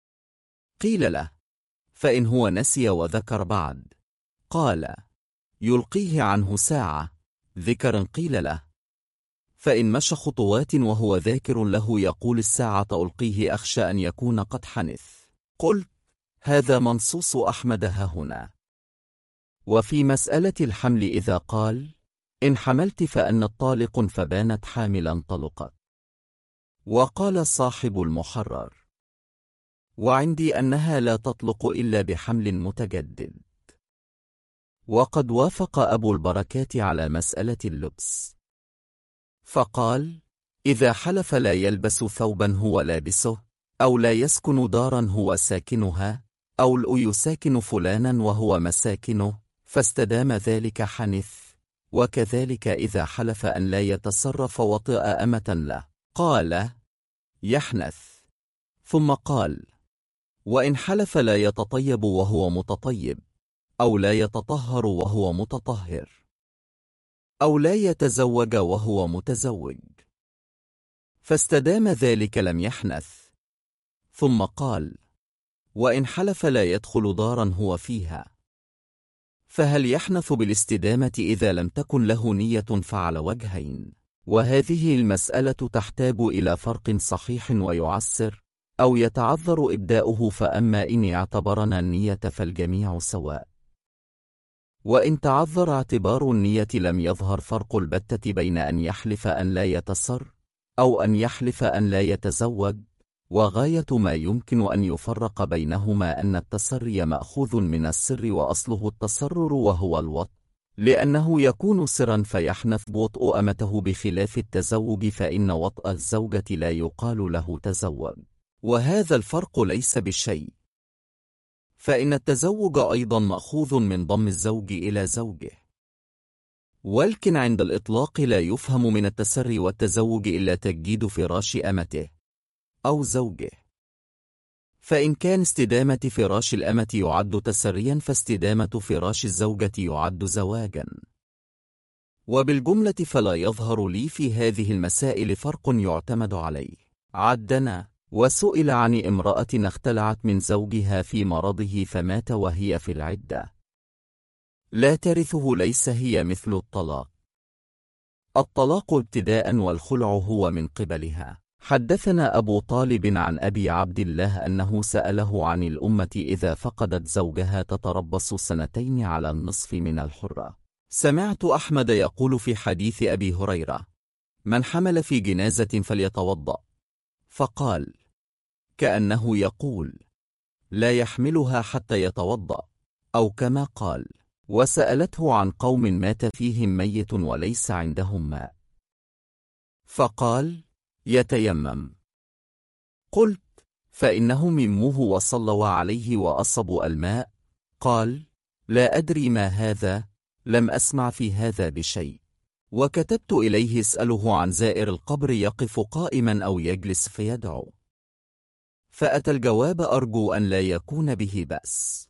قيل له: فإن هو نسي وذكر بعد؟ قال: يلقيه عنه ساعة ذكر. قيل له: فإن مشى خطوات وهو ذاكر له يقول الساعة ألقيه أخشى أن يكون قد حنث. قلت: هذا منصوص أحمد هنا. وفي مسألة الحمل إذا قال: إن حملت فأن الطالق فبانت حاملا طلقت. وقال صاحب المحرر: وعندي أنها لا تطلق إلا بحمل متجدد. وقد وافق أبو البركات على مسألة اللبس، فقال: إذا حلف لا يلبس ثوبا هو لابسه، أو لا يسكن دارا هو ساكنها، أو لا يساكن فلانا وهو مساكنه، فاستدام ذلك حنث. وكذلك إذا حلف أن لا يتصرف وطئ أمة له، قال: يحنث. ثم قال: وإن حلف لا يتطيب وهو متطيب، أو لا يتطهر وهو متطهر، أو لا يتزوج وهو متزوج، فاستدام ذلك لم يحنث. ثم قال: وإن حلف لا يدخل دارا هو فيها، فهل يحنث بالاستدامة إذا لم تكن له نية؟ فعلى وجهين، وهذه المسألة تحتاج إلى فرق صحيح ويعسر، أو يتعذر إبداؤه. فأما إن اعتبرنا النية فالجميع سواء، وإن تعذر اعتبار النية لم يظهر فرق البتة بين أن يحلف أن لا يتسر، أو أن يحلف أن لا يتزوج. وغاية ما يمكن أن يفرق بينهما أن التسري مأخوذ من السر وأصله التسرر وهو الوطء، لأنه يكون سرا فيحنث وطء أمته، بخلاف التزوج فإن وطء الزوجة لا يقال له تزوج، وهذا الفرق ليس بالشيء. فإن التزوج أيضا مأخوذ من ضم الزوج إلى زوجه، ولكن عند الإطلاق لا يفهم من التسري والتزوج إلا تجديد فراش أمته أو زوجه. فإن كان استدامة فراش الأمة يعد تسريا، فاستدامة فراش الزوجة يعد زواجا. وبالجملة فلا يظهر لي في هذه المسائل فرق يعتمد عليه. عدنا: وسئل عن امرأة اختلعت من زوجها في مرضه فمات وهي في العدة، لا ترثه، ليس هي مثل الطلاق. الطلاق ابتداء، والخلع هو من قبلها. حدثنا أبو طالب عن أبي عبد الله أنه سأله عن الأمة إذا فقدت زوجها تتربص 2 على النصف من الحرة. سمعت أحمد يقول في حديث أبي هريرة: من حمل في جنازة فليتوضأ، فقال كأنه يقول: لا يحملها حتى يتوضأ، أو كما قال. وسألته عن قوم مات فيهم ميت وليس عندهم ماء، فقال: يتيمم. قلت: فإنهم يموه وصلوا عليه وأصبوا الماء؟ قال: لا أدري ما هذا، لم أسمع في هذا بشيء. وكتبت إليه اسأله عن زائر القبر يقف قائما أو يجلس فيدعو، فأتى الجواب: أرجو أن لا يكون به بأس.